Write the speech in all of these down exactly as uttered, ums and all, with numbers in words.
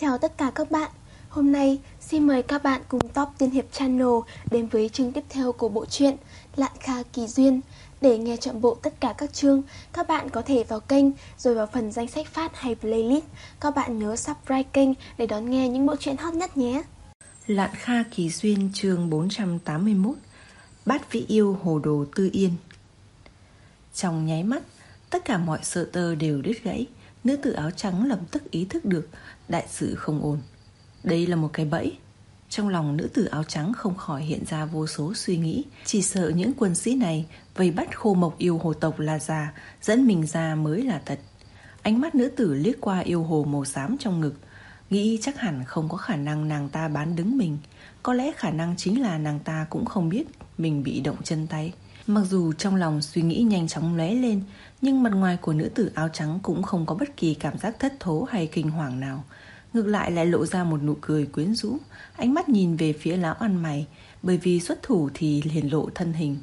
Chào tất cả các bạn. Hôm nay xin mời các bạn cùng Top Tiên Hiệp Channel đến với chương tiếp theo của bộ truyện Lạn Kha Kỳ Duyên. Để nghe trọn bộ tất cả các chương, các bạn có thể vào kênh rồi vào phần danh sách phát hay playlist. Các bạn nhớ subscribe kênh để đón nghe những bộ truyện hot nhất nhé. Lạn Kha Kỳ Duyên chương bốn trăm tám mươi mốt. Bát Vĩ Yêu Hồ Đồ Tư Yên. Trong nháy mắt, tất cả mọi sợi tơ đều đứt gãy. Nữ tử áo trắng lập tức ý thức được đại sự không ổn. Đây là một cái bẫy. Trong lòng nữ tử áo trắng không khỏi hiện ra vô số suy nghĩ. Chỉ sợ những quân sĩ này vây bắt Khô Mộc yêu hồ tộc là già, dẫn mình ra mới là thật. Ánh mắt nữ tử liếc qua yêu hồ màu xám trong ngực, nghĩ chắc hẳn không có khả năng nàng ta bán đứng mình. Có lẽ khả năng chính là nàng ta cũng không biết mình bị động chân tay. Mặc dù trong lòng suy nghĩ nhanh chóng lóe lên, nhưng mặt ngoài của nữ tử áo trắng cũng không có bất kỳ cảm giác thất thố hay kinh hoàng nào. Ngược lại lại lộ ra một nụ cười quyến rũ, ánh mắt nhìn về phía lão ăn mày, bởi vì xuất thủ thì hiển lộ thân hình.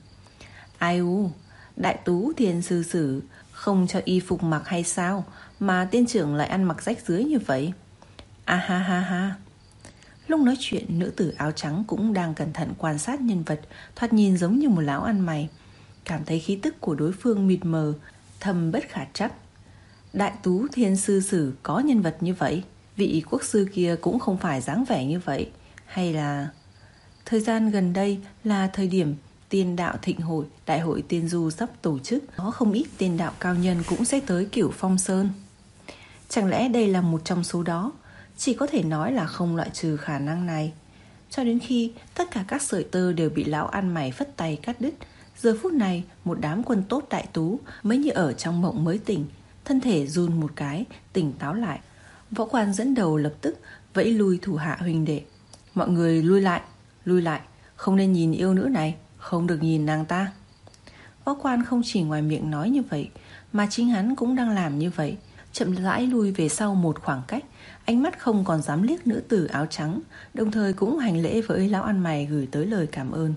Ai u, đại tú Thiên sư sử không cho y phục mặc hay sao mà tiên trưởng lại ăn mặc rách rưới như vậy? A ha ha ha. Lúc nói chuyện, nữ tử áo trắng cũng đang cẩn thận quan sát nhân vật, thoạt nhìn giống như một lão ăn mày. Cảm thấy khí tức của đối phương mịt mờ, thầm bất khả trắc. Đại tú Thiên sư sử có nhân vật như vậy? Vị quốc sư kia cũng không phải dáng vẻ như vậy. Hay là... Thời gian gần đây là thời điểm tiên đạo thịnh hội, đại hội tiên du sắp tổ chức. Có không ít tiên đạo cao nhân cũng sẽ tới Cửu Phong Sơn. Chẳng lẽ đây là một trong số đó? Chỉ có thể nói là không loại trừ khả năng này. Cho đến khi tất cả các sợi tơ đều bị lão ăn mày phất tay cắt đứt, giờ phút này một đám quân tốt đại tú mới như ở trong mộng mới tỉnh, thân thể run một cái, tỉnh táo lại. Võ Quan dẫn đầu lập tức vẫy lui thủ hạ huynh đệ. Mọi người lui lại, lui lại, không nên nhìn yêu nữ này, không được nhìn nàng ta. Võ Quan không chỉ ngoài miệng nói như vậy, mà chính hắn cũng đang làm như vậy. Chậm rãi lui về sau một khoảng cách, ánh mắt không còn dám liếc nữ tử áo trắng, đồng thời cũng hành lễ với lão ăn mày gửi tới lời cảm ơn.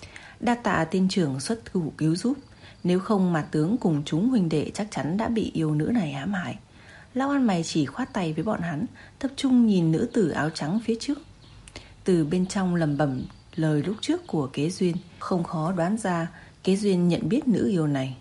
Đa tạ tiên trưởng xuất thủ cứu giúp, nếu không mà tướng cùng chúng huynh đệ chắc chắn đã bị yêu nữ này hãm hại. Lão ăn mày chỉ khoát tay với bọn hắn, tập trung nhìn nữ tử áo trắng phía trước. Từ bên trong lẩm bẩm lời lúc trước của Kế Duyên, không khó đoán ra Kế Duyên nhận biết nữ yêu này.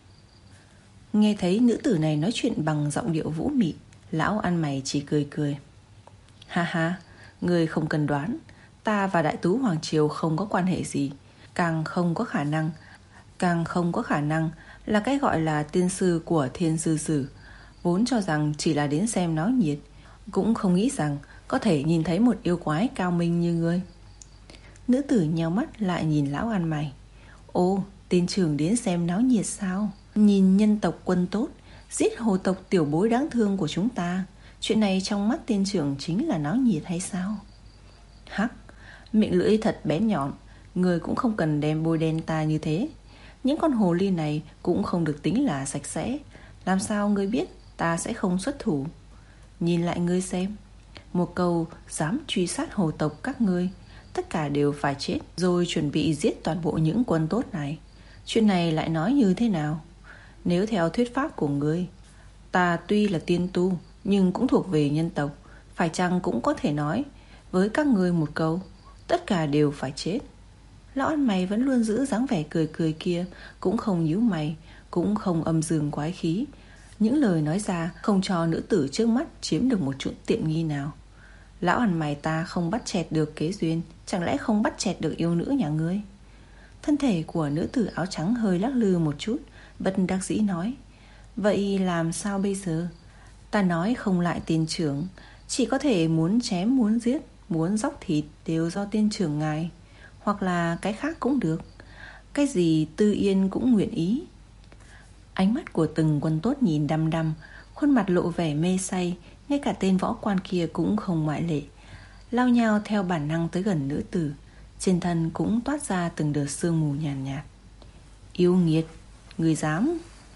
Nghe thấy nữ tử này nói chuyện bằng giọng điệu vũ mị, lão ăn mày chỉ cười cười. Ha ha, người không cần đoán, ta và đại tú Hoàng Triều không có quan hệ gì, càng không có khả năng, càng không có khả năng là cái gọi là tiên sư của Thiên sư sử. Vốn cho rằng chỉ là đến xem náo nhiệt, cũng không nghĩ rằng có thể nhìn thấy một yêu quái cao minh như ngươi. Nữ tử nheo mắt lại nhìn lão ăn mày. Ô, tiên trưởng đến xem náo nhiệt sao? Nhìn nhân tộc quân tốt giết hồ tộc tiểu bối đáng thương của chúng ta, chuyện này trong mắt tiên trưởng chính là náo nhiệt hay sao? Hắc, miệng lưỡi thật bén nhọn, người cũng không cần đem bôi đen ta như thế. Những con hồ ly này cũng không được tính là sạch sẽ. Làm sao ngươi biết ta sẽ không xuất thủ? Nhìn lại ngươi xem, một câu dám truy sát hồ tộc các ngươi, tất cả đều phải chết, rồi chuẩn bị giết toàn bộ những quân tốt này. Chuyện này lại nói như thế nào? Nếu theo thuyết pháp của ngươi, ta tuy là tiên tu nhưng cũng thuộc về nhân tộc, phải chăng cũng có thể nói với các ngươi một câu, tất cả đều phải chết? Lão ăn mày vẫn luôn giữ dáng vẻ cười cười kia, cũng không nhíu mày, cũng không âm dương quái khí. Những lời nói ra không cho nữ tử trước mắt chiếm được một chút tiện nghi nào. Lão ăn mày ta không bắt chẹt được Kế Duyên, chẳng lẽ không bắt chẹt được yêu nữ nhà ngươi? Thân thể của nữ tử áo trắng hơi lắc lư một chút, bất đắc dĩ nói. Vậy làm sao bây giờ? Ta nói không lại tiên trưởng, chỉ có thể muốn chém muốn giết, muốn dóc thịt đều do tiên trưởng ngài, hoặc là cái khác cũng được. Cái gì Tư Yên cũng nguyện ý. Ánh mắt của từng quân tốt nhìn đăm đăm, khuôn mặt lộ vẻ mê say, ngay cả tên võ quan kia cũng không ngoại lệ, lao nhao theo bản năng tới gần nữ tử. Trên thân cũng toát ra từng đợt sương mù nhàn nhạt, nhạt. Yêu nghiệt, người dám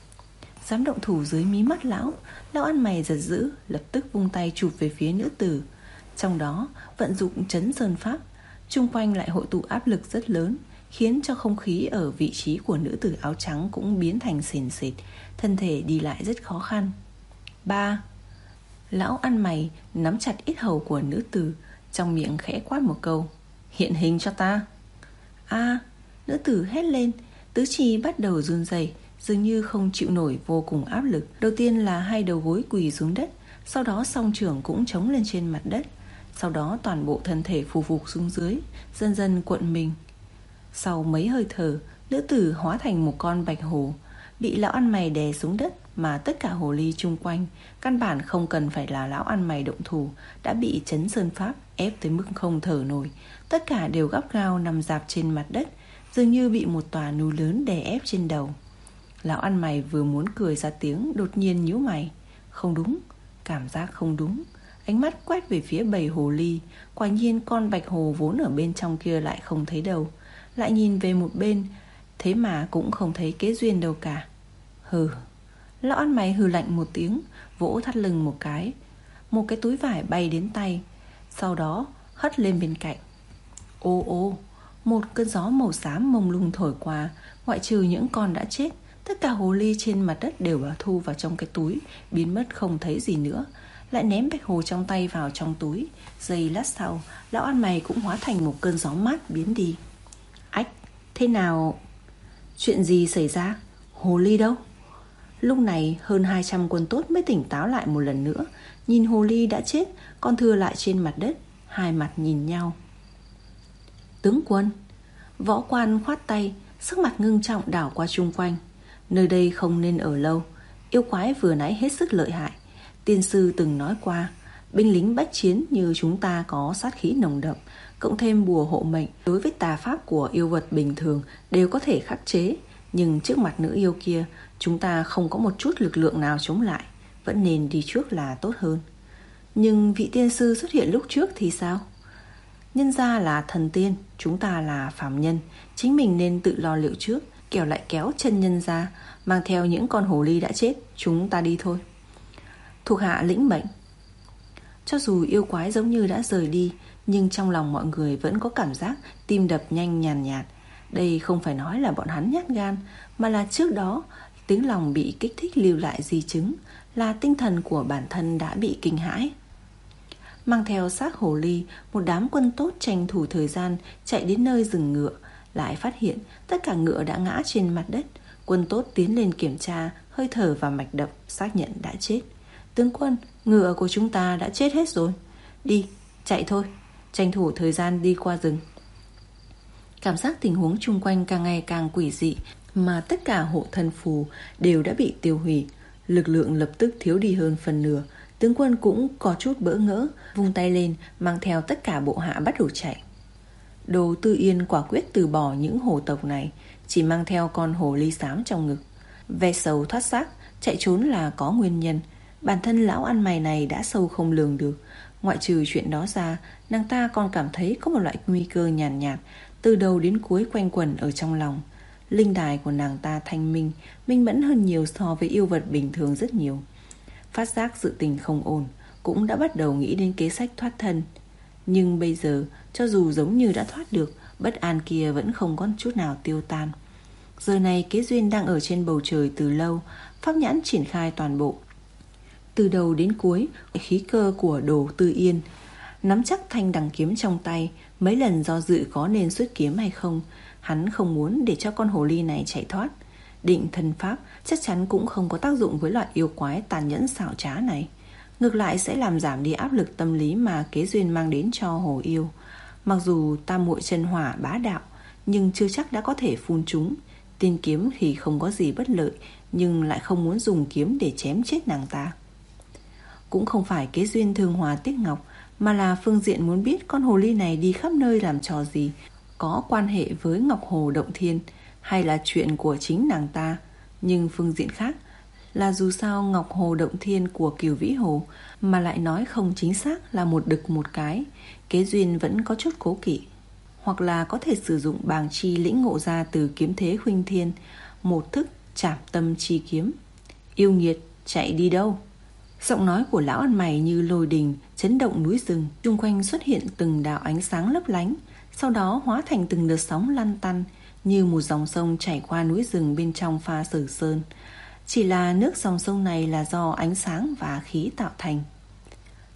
Dám động thủ dưới mí mắt lão. Lão ăn mày giật dữ, lập tức vung tay chụp về phía nữ tử. Trong đó vận dụng trấn sơn pháp, chung quanh lại hội tụ áp lực rất lớn, khiến cho không khí ở vị trí của nữ tử áo trắng cũng biến thành sền sệt, thân thể đi lại rất khó khăn. Ba. Lão ăn mày nắm chặt yết hầu của nữ tử, trong miệng khẽ quát một câu: hiện hình cho ta. A, à, nữ tử hét lên, tứ chi bắt đầu run rẩy, dường như không chịu nổi vô cùng áp lực. Đầu tiên là hai đầu gối quỳ xuống đất, sau đó song trưởng cũng chống lên trên mặt đất, sau đó toàn bộ thân thể phù phục xuống dưới, dần dần cuộn mình. Sau mấy hơi thở, nữ tử hóa thành một con bạch hổ, bị lão ăn mày đè xuống đất, mà tất cả hồ ly chung quanh căn bản không cần phải là lão ăn mày động thủ đã bị chấn sơn pháp ép tới mức không thở nổi. Tất cả đều gắt gao nằm dạp trên mặt đất, dường như bị một tòa núi lớn đè ép trên đầu. Lão ăn mày vừa muốn cười ra tiếng, đột nhiên nhíu mày. Không đúng, cảm giác không đúng. Ánh mắt quét về phía bầy hồ ly, quả nhiên con bạch hồ vốn ở bên trong kia lại không thấy đâu. Lại nhìn về một bên, thế mà cũng không thấy Kế Duyên đâu cả. Hừ. Lão ăn mày hừ lạnh một tiếng, vỗ thắt lưng một cái. Một cái túi vải bay đến tay, sau đó hất lên bên cạnh. Ô ô, một cơn gió màu xám mông lung thổi qua. Ngoại trừ những con đã chết, tất cả hồ ly trên mặt đất đều bà thu vào trong cái túi, biến mất không thấy gì nữa. Lại ném bạch hồ trong tay vào trong túi. Giây lát sau, lão ăn mày cũng hóa thành một cơn gió mát biến đi. Ách, thế nào? Chuyện gì xảy ra? Hồ ly đâu? Lúc này hơn hai trăm quân tốt mới tỉnh táo lại một lần nữa. Nhìn hồ ly đã chết còn thừa lại trên mặt đất, hai mặt nhìn nhau. Tướng quân. Võ quan khoát tay, sắc mặt ngưng trọng đảo qua chung quanh. Nơi đây không nên ở lâu. Yêu quái vừa nãy hết sức lợi hại. Tiên sư từng nói qua, binh lính bách chiến như chúng ta có sát khí nồng đậm, cộng thêm bùa hộ mệnh, đối với tà pháp của yêu vật bình thường đều có thể khắc chế. Nhưng trước mặt nữ yêu kia, chúng ta không có một chút lực lượng nào chống lại, vẫn nên đi trước là tốt hơn. Nhưng vị tiên sư xuất hiện lúc trước thì sao? Nhân gia là thần tiên, chúng ta là phàm nhân, chính mình nên tự lo liệu trước, kẻo lại kéo chân nhân gia, mang theo những con hồ ly đã chết. Chúng ta đi thôi. Thuộc hạ lĩnh mệnh. Cho dù yêu quái giống như đã rời đi, nhưng trong lòng mọi người vẫn có cảm giác tim đập nhanh nhàn nhạt. Đây không phải nói là bọn hắn nhát gan, mà là trước đó tiếng lòng bị kích thích lưu lại di chứng, là tinh thần của bản thân đã bị kinh hãi. Mang theo xác hồ ly, một đám quân tốt tranh thủ thời gian chạy đến nơi dừng ngựa, lại phát hiện tất cả ngựa đã ngã trên mặt đất. Quân tốt tiến lên kiểm tra hơi thở và mạch đập, xác nhận đã chết. Tướng quân, ngựa của chúng ta đã chết hết rồi. Đi, chạy thôi, tranh thủ thời gian đi qua rừng. Cảm giác tình huống chung quanh càng ngày càng quỷ dị, mà tất cả hộ thân phù đều đã bị tiêu hủy. Lực lượng lập tức thiếu đi hơn phần nửa. Tướng quân cũng có chút bỡ ngỡ, vung tay lên mang theo tất cả bộ hạ bắt đầu chạy. Đồ Tư Yên quả quyết từ bỏ những hổ tộc này, chỉ mang theo con hồ ly xám trong ngực. Ve sầu thoát xác, chạy trốn là có nguyên nhân. Bản thân lão ăn mày này đã sâu không lường được. Ngoại trừ chuyện đó ra, nàng ta còn cảm thấy có một loại nguy cơ nhàn nhạt, nhạt từ đầu đến cuối quanh quẩn ở trong lòng. Linh đài của nàng ta thanh minh, minh mẫn hơn nhiều so với yêu vật bình thường rất nhiều. Phát giác sự tình không ổn, cũng đã bắt đầu nghĩ đến kế sách thoát thân. Nhưng bây giờ, cho dù giống như đã thoát được, bất an kia vẫn không có chút nào tiêu tan. Giờ này Kế Duyên đang ở trên bầu trời từ lâu, pháp nhãn triển khai toàn bộ. Từ đầu đến cuối, khí cơ của Đồ Tư Yên nắm chắc thanh đằng kiếm trong tay, mấy lần do dự có nên xuất kiếm hay không. Hắn không muốn để cho con hồ ly này chạy thoát. Định thân pháp chắc chắn cũng không có tác dụng với loại yêu quái tàn nhẫn xảo trá này. Ngược lại sẽ làm giảm đi áp lực tâm lý mà Kế Duyên mang đến cho hồ yêu. Mặc dù tam muội chân hỏa bá đạo, nhưng chưa chắc đã có thể phun chúng. Tiên kiếm thì không có gì bất lợi, nhưng lại không muốn dùng kiếm để chém chết nàng ta. Cũng không phải Kế Duyên thương Hòa tiếc ngọc, mà là phương diện muốn biết con hồ ly này đi khắp nơi làm trò gì, có quan hệ với Ngọc Hồ Động Thiên, hay là chuyện của chính nàng ta. Nhưng phương diện khác là dù sao Ngọc Hồ Động Thiên của Cửu Vĩ Hồ mà lại nói không chính xác là một đực một cái, Kế Duyên vẫn có chút cố kỵ. Hoặc là có thể sử dụng bàng chi lĩnh ngộ ra từ kiếm thế huynh thiên, một thức trảm tâm chi kiếm. Yêu nghiệt, chạy đi đâu? Giọng nói của lão ăn mày như lôi đình chấn động núi rừng. Xung quanh xuất hiện từng đạo ánh sáng lấp lánh, sau đó hóa thành từng đợt sóng lăn tăn, như một dòng sông chảy qua núi rừng bên trong pha Sở Sơn. Chỉ là nước dòng sông này là do ánh sáng và khí tạo thành.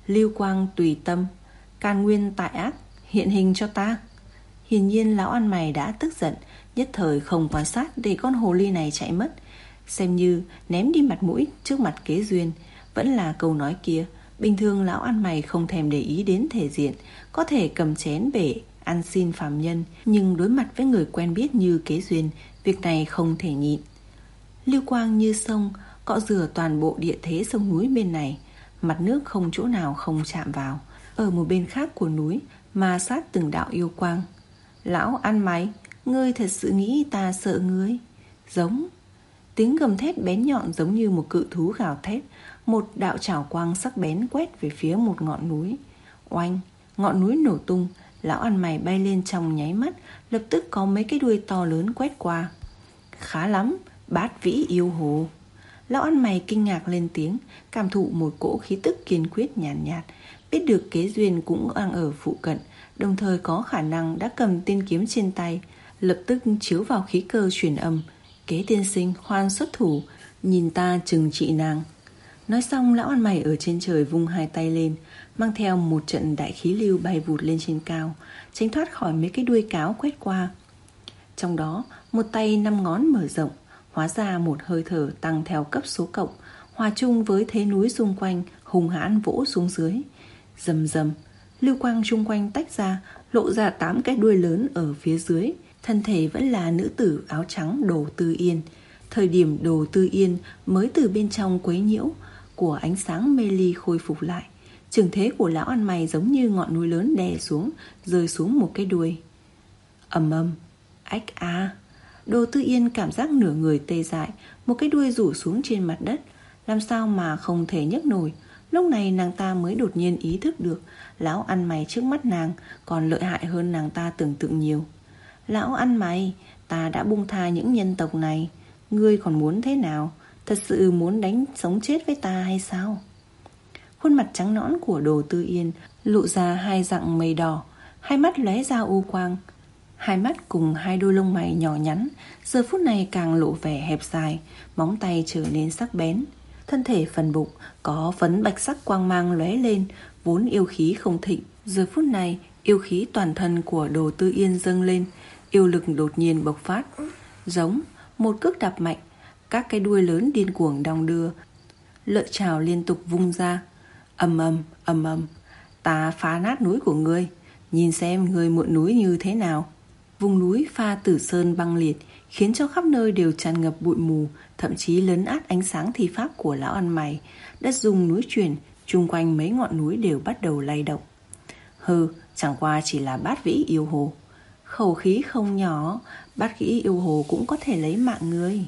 Lưu quang tùy tâm, can nguyên tại ác, hiện hình cho ta. Hiển nhiên lão ăn mày đã tức giận, nhất thời không quan sát để con hồ ly này chạy mất, xem như ném đi mặt mũi trước mặt Kế Duyên. Vẫn là câu nói kia, bình thường lão ăn mày không thèm để ý đến thể diện, có thể cầm chén bể ăn xin phàm nhân, nhưng đối mặt với người quen biết như Kế Duyên, việc này không thể nhịn. Lưu quang như sông, cọ rửa toàn bộ địa thế sông núi bên này, mặt nước không chỗ nào không chạm vào. Ở một bên khác của núi mà sát từng đạo yêu quang. Lão ăn mày, ngươi thật sự nghĩ ta sợ ngươi? Giống. Tiếng gầm thét bén nhọn giống như một cự thú gào thét. Một đạo chảo quang sắc bén quét về phía một ngọn núi. Oanh, ngọn núi nổ tung. Lão ăn mày bay lên trong nháy mắt, lập tức có mấy cái đuôi to lớn quét qua. Khá lắm, Bát Vĩ yêu hồ. Lão ăn mày kinh ngạc lên tiếng, cảm thụ một cỗ khí tức kiên quyết nhàn nhạt, nhạt, biết được Kế Duyên cũng đang ở phụ cận, đồng thời có khả năng đã cầm tiên kiếm trên tay, lập tức chiếu vào khí cơ truyền âm. Kế tiên sinh khoan xuất thủ, nhìn ta trừng trị nàng. Nói xong lão ăn mày ở trên trời vung hai tay lên, mang theo một trận đại khí lưu bay vụt lên trên cao, tránh thoát khỏi mấy cái đuôi cáo quét qua. Trong đó một tay năm ngón mở rộng, hóa ra một hơi thở tăng theo cấp số cộng, hòa chung với thế núi xung quanh hùng hãn vỗ xuống dưới. Rầm rầm, lưu quang chung quanh tách ra, lộ ra tám cái đuôi lớn ở phía dưới. Thân thể vẫn là nữ tử áo trắng Đồ Tư Yên. Thời điểm Đồ Tư Yên mới từ bên trong quấy nhiễu của ánh sáng mê ly khôi phục lại, trường thế của lão ăn mày giống như ngọn núi lớn đè xuống, rơi xuống một cái đuôi. Ầm ầm, ách a. Đồ Tư Yên cảm giác nửa người tê dại, một cái đuôi rủ xuống trên mặt đất, làm sao mà không thể nhấc nổi. Lúc này nàng ta mới đột nhiên ý thức được lão ăn mày trước mắt nàng còn lợi hại hơn nàng ta tưởng tượng nhiều. Lão ăn mày, ta đã buông tha những nhân tộc này, ngươi còn muốn thế nào? Thật sự muốn đánh sống chết với ta hay sao? Khuôn mặt trắng nõn của Đồ Tư Yên lộ ra hai dặng mây đỏ, hai mắt lóe ra u quang. Hai mắt cùng hai đôi lông mày nhỏ nhắn giờ phút này càng lộ vẻ hẹp dài, móng tay trở nên sắc bén. Thân thể phần bụng có phấn bạch sắc quang mang lóe lên, vốn yêu khí không thịnh, giờ phút này yêu khí toàn thân của Đồ Tư Yên dâng lên, yêu lực đột nhiên bộc phát. Giống một cước đạp mạnh, các cái đuôi lớn điên cuồng đong đưa, lợi chảo liên tục vung ra. Ầm ầm ầm ầm, ta phá nát núi của ngươi, nhìn xem ngươi muộn núi như thế nào. Vùng núi Pha Tử Sơn băng liệt, khiến cho khắp nơi đều tràn ngập bụi mù, thậm chí lấn át ánh sáng thi pháp của lão ăn mày. Đất rung núi chuyển, chung quanh mấy ngọn núi đều bắt đầu lay động. Hừ, chẳng qua chỉ là Bát Vĩ yêu hồ. Khẩu khí không nhỏ, Bát Vĩ yêu hồ cũng có thể lấy mạng ngươi.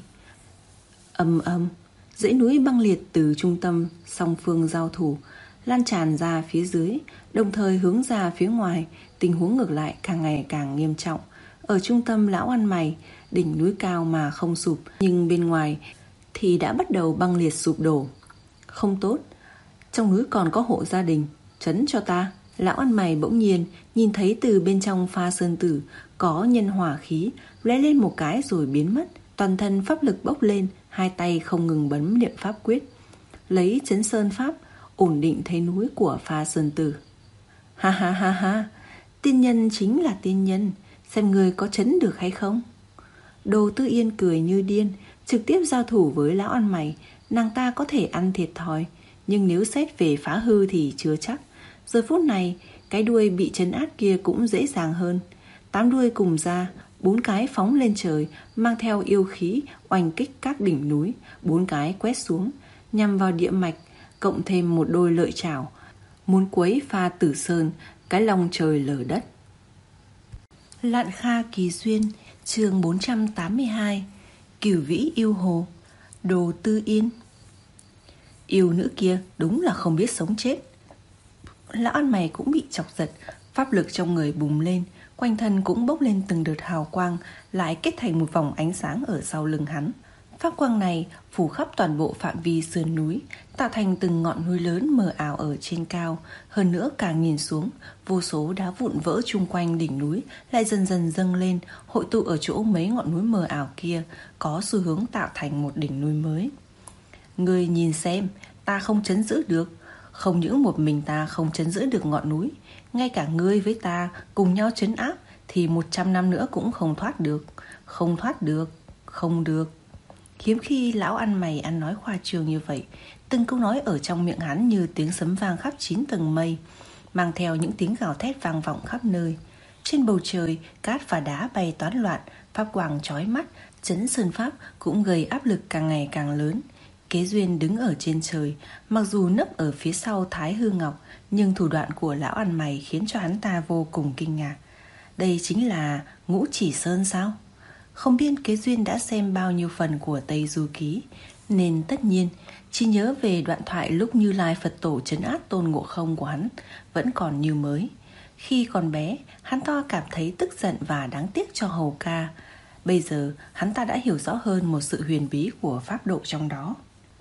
Âm âm, dãy núi băng liệt từ trung tâm song phương giao thủ, lan tràn ra phía dưới, đồng thời hướng ra phía ngoài. Tình huống ngược lại càng ngày càng nghiêm trọng. Ở trung tâm lão ăn mày, đỉnh núi cao mà không sụp, nhưng bên ngoài thì đã bắt đầu băng liệt sụp đổ. Không tốt, trong núi còn có hộ gia đình, trấn cho ta. Lão ăn mày bỗng nhiên nhìn thấy từ bên trong Pha Sơn Tử có nhân hỏa khí lóe lên một cái rồi biến mất. Toàn thân pháp lực bốc lên, hai tay không ngừng bấm niệm pháp quyết, lấy chấn sơn pháp ổn định thế núi của Pha Sơn Tử. Ha ha ha ha, tiên nhân chính là tiên nhân, xem người có chấn được hay không. Đồ Tư Yên cười như điên, trực tiếp giao thủ với lão ăn mày. Nàng ta có thể ăn thiệt thòi, nhưng nếu xét về phá hư thì chưa chắc. Giờ phút này, cái đuôi bị trấn áp kia cũng dễ dàng hơn. Tám đuôi cùng ra, bốn cái phóng lên trời, mang theo yêu khí oanh kích các đỉnh núi. Bốn cái quét xuống, nhằm vào địa mạch, cộng thêm một đôi lợi chảo, muốn quấy Pha Tử Sơn, cái lòng trời lở đất. Lạn Kha Kỳ Duyên, chương bốn trăm tám mươi hai. Cửu Vĩ yêu hồ. Đồ Tư Yên. Yêu nữ kia đúng là không biết sống chết. Lão ăn mày cũng bị chọc giật, pháp lực trong người bùng lên, quanh thân cũng bốc lên từng đợt hào quang, lại kết thành một vòng ánh sáng ở sau lưng hắn. Pháp quang này phủ khắp toàn bộ phạm vi sườn núi, tạo thành từng ngọn núi lớn mờ ảo ở trên cao. Hơn nữa càng nhìn xuống, vô số đá vụn vỡ chung quanh đỉnh núi lại dần dần dâng lên, hội tụ ở chỗ mấy ngọn núi mờ ảo kia, có xu hướng tạo thành một đỉnh núi mới. Ngươi nhìn xem, ta không trấn giữ được. Không những một mình ta không trấn giữ được ngọn núi, ngay cả ngươi với ta cùng nhau trấn áp thì một trăm năm nữa cũng không thoát được. Không thoát được, không được. Hiếm khi lão ăn mày ăn nói khoa trương như vậy. Từng câu nói ở trong miệng hắn như tiếng sấm vang khắp chín tầng mây, mang theo những tiếng gào thét vang vọng khắp nơi. Trên bầu trời, cát và đá bay toán loạn, pháp quang chói mắt, trấn sơn pháp cũng gây áp lực càng ngày càng lớn. Kế Duyên đứng ở trên trời, mặc dù nấp ở phía sau Thái Hư Ngọc, nhưng thủ đoạn của lão ăn mày khiến cho hắn ta vô cùng kinh ngạc. Đây chính là Ngũ Chỉ Sơn sao? Không biết Kế Duyên đã xem bao nhiêu phần của Tây Du Ký, nên tất nhiên chỉ nhớ về đoạn thoại lúc Như Lai Phật Tổ trấn áp Tôn Ngộ Không của hắn vẫn còn như mới. Khi còn bé, hắn ta cảm thấy tức giận và đáng tiếc cho Hầu Ca. Bây giờ, hắn ta đã hiểu rõ hơn một sự huyền bí của pháp độ trong đó.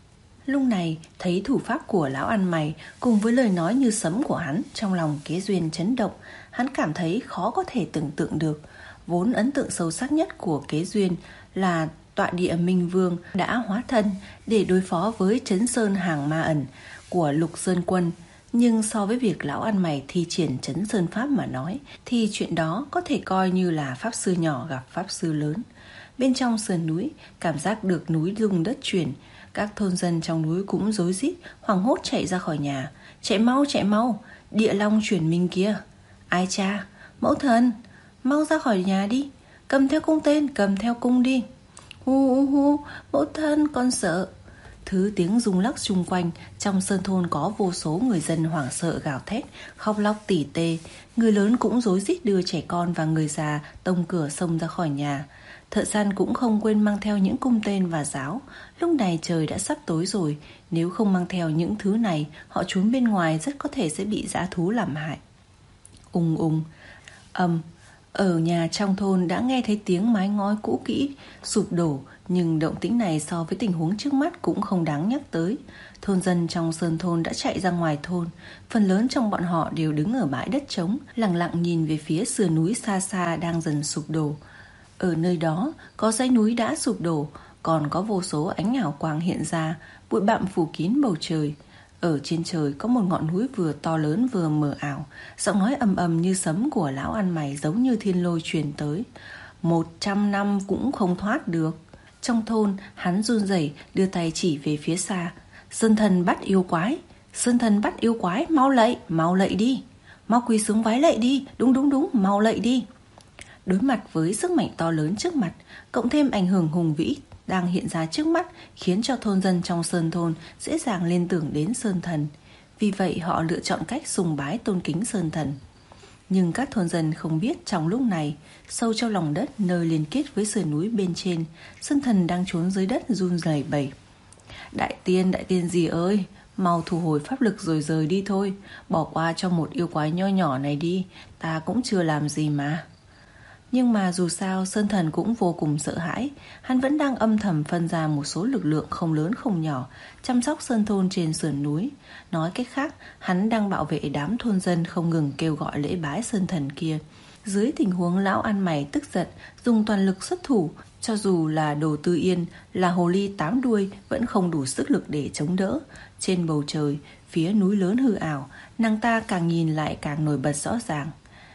Lúc này, thấy thủ pháp của lão ăn mày cùng với lời nói như sấm của hắn, trong lòng Kế Duyên chấn động. Hắn cảm thấy khó có thể tưởng tượng được. Vốn ấn tượng sâu sắc nhất của Kế Duyên là Tọa Địa Minh Vương đã hóa thân để đối phó với Trấn Sơn Hàng Ma Ẩn của Lục Sơn Quân. Nhưng so với việc lão ăn mày thi triển Trấn Sơn Pháp mà nói, thì chuyện đó có thể coi như là pháp sư nhỏ gặp pháp sư lớn. Bên trong sườn núi, cảm giác được núi rung đất chuyển. Các thôn dân trong núi cũng rối rít, hoảng hốt chạy ra khỏi nhà. Chạy mau, chạy mau, địa long chuyển minh kia. Ai cha, mẫu thần, mau ra khỏi nhà đi. Cầm theo cung tên, cầm theo cung đi. Hu hu hu, mẫu thân, con sợ. Thứ tiếng rung lắc xung quanh. Trong sơn thôn có vô số người dân hoảng sợ gào thét, khóc lóc tỉ tê. Người lớn cũng rối rít đưa trẻ con và người già tông cửa xông ra khỏi nhà. Thợ săn cũng không quên mang theo những cung tên và giáo. Lúc này trời đã sắp tối rồi. Nếu không mang theo những thứ này, họ trốn bên ngoài rất có thể sẽ bị dã thú làm hại. Ùng ùng, ầm. Ở nhà trong thôn đã nghe thấy tiếng mái ngói cũ kỹ sụp đổ, nhưng động tĩnh này so với tình huống trước mắt cũng không đáng nhắc tới. Thôn dân trong sơn thôn đã chạy ra ngoài thôn. Phần lớn trong bọn họ đều đứng ở bãi đất trống, lặng lặng nhìn về phía sườn núi xa xa đang dần sụp đổ. Ở nơi đó có dãy núi đã sụp đổ, còn có vô số ánh hào quang hiện ra, bụi bặm phủ kín bầu trời. Ở trên trời có một ngọn núi vừa to lớn vừa mờ ảo. Giọng nói ầm ầm như sấm của lão ăn mày giống như thiên lôi truyền tới. Một trăm năm cũng không thoát được. Trong thôn, hắn run rẩy đưa tay chỉ về phía xa. Sơn thần bắt yêu quái, Sơn thần bắt yêu quái, mau lạy, mau lạy đi. Mau quỳ xuống vái lạy đi, đúng đúng đúng, mau lạy đi. Đối mặt với sức mạnh to lớn trước mặt, cộng thêm ảnh hưởng hùng vĩ đang hiện ra trước mắt, khiến cho thôn dân trong sơn thôn dễ dàng liên tưởng đến sơn thần. Vì vậy họ lựa chọn cách sùng bái tôn kính sơn thần. Nhưng các thôn dân không biết trong lúc này, sâu trong lòng đất nơi liên kết với sườn núi bên trên, sơn thần đang trốn dưới đất run rẩy bẩy. Đại tiên, đại tiên gì ơi, mau thu hồi pháp lực rồi rời đi thôi. Bỏ qua cho một yêu quái nho nhỏ này đi, ta cũng chưa làm gì mà. Nhưng mà dù sao sơn thần cũng vô cùng sợ hãi. Hắn vẫn đang âm thầm phân ra một số lực lượng không lớn không nhỏ, chăm sóc sơn thôn trên sườn núi. Nói cách khác, hắn đang bảo vệ đám thôn dân không ngừng kêu gọi lễ bái sơn thần kia. Dưới tình huống lão ăn mày tức giận, dùng toàn lực xuất thủ, cho dù là Đồ Tư Yên, là hồ ly tám đuôi vẫn không đủ sức lực để chống đỡ. Trên bầu trời, phía núi lớn hư ảo, nàng ta càng nhìn lại càng nổi bật rõ ràng.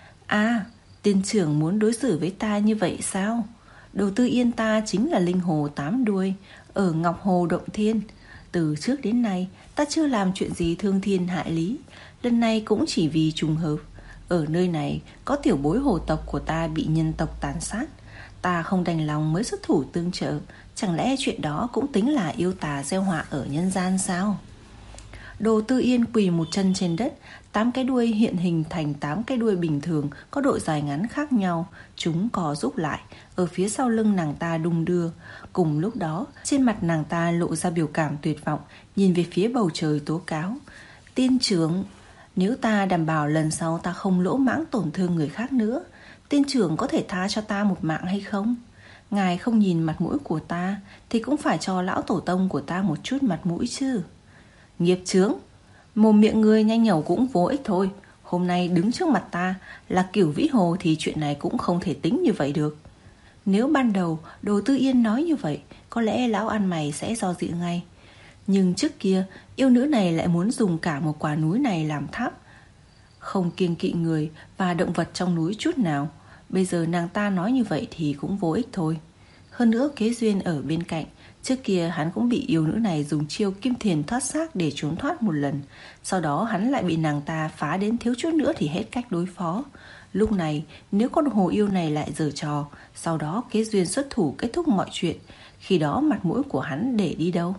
À, tiên trưởng muốn đối xử với ta như vậy sao? Đồ Tư Yên ta chính là linh hồ tám đuôi ở Ngọc Hồ Động Thiên. Từ trước đến nay ta chưa làm chuyện gì thương thiên hại lý, lần này cũng chỉ vì trùng hợp. Ở nơi này có tiểu bối hồ tộc của ta bị nhân tộc tàn sát, ta không đành lòng mới xuất thủ tương trợ. Chẳng lẽ chuyện đó cũng tính là yêu tà gieo họa ở nhân gian sao? Đồ Tư Yên quỳ một chân trên đất, tám cái đuôi hiện hình thành tám cái đuôi bình thường có độ dài ngắn khác nhau. Chúng cò rúc lại, ở phía sau lưng nàng ta đung đưa. Cùng lúc đó, trên mặt nàng ta lộ ra biểu cảm tuyệt vọng, nhìn về phía bầu trời tố cáo. Tiên trưởng, nếu ta đảm bảo lần sau ta không lỗ mãng tổn thương người khác nữa, tiên trưởng có thể tha cho ta một mạng hay không? Ngài không nhìn mặt mũi của ta thì cũng phải cho lão tổ tông của ta một chút mặt mũi chứ. Nghiệp chướng, mồm miệng ngươi nhanh nhẩu cũng vô ích thôi. Hôm nay đứng trước mặt ta là Cửu Vĩ Hồ thì chuyện này cũng không thể tính như vậy được. Nếu ban đầu Đồ Tư Yên nói như vậy, có lẽ lão ăn mày sẽ do dự ngay. Nhưng trước kia, yêu nữ này lại muốn dùng cả một quả núi này làm tháp, không kiêng kỵ người và động vật trong núi chút nào. Bây giờ nàng ta nói như vậy thì cũng vô ích thôi. Hơn nữa Kế Duyên ở bên cạnh, trước kia hắn cũng bị yêu nữ này dùng chiêu kim thiền thoát xác để trốn thoát một lần. Sau đó hắn lại bị nàng ta phá đến thiếu chút nữa thì hết cách đối phó. Lúc này nếu con hồ yêu này lại giở trò, sau đó Kế Duyên xuất thủ kết thúc mọi chuyện, khi đó mặt mũi của hắn để đi đâu?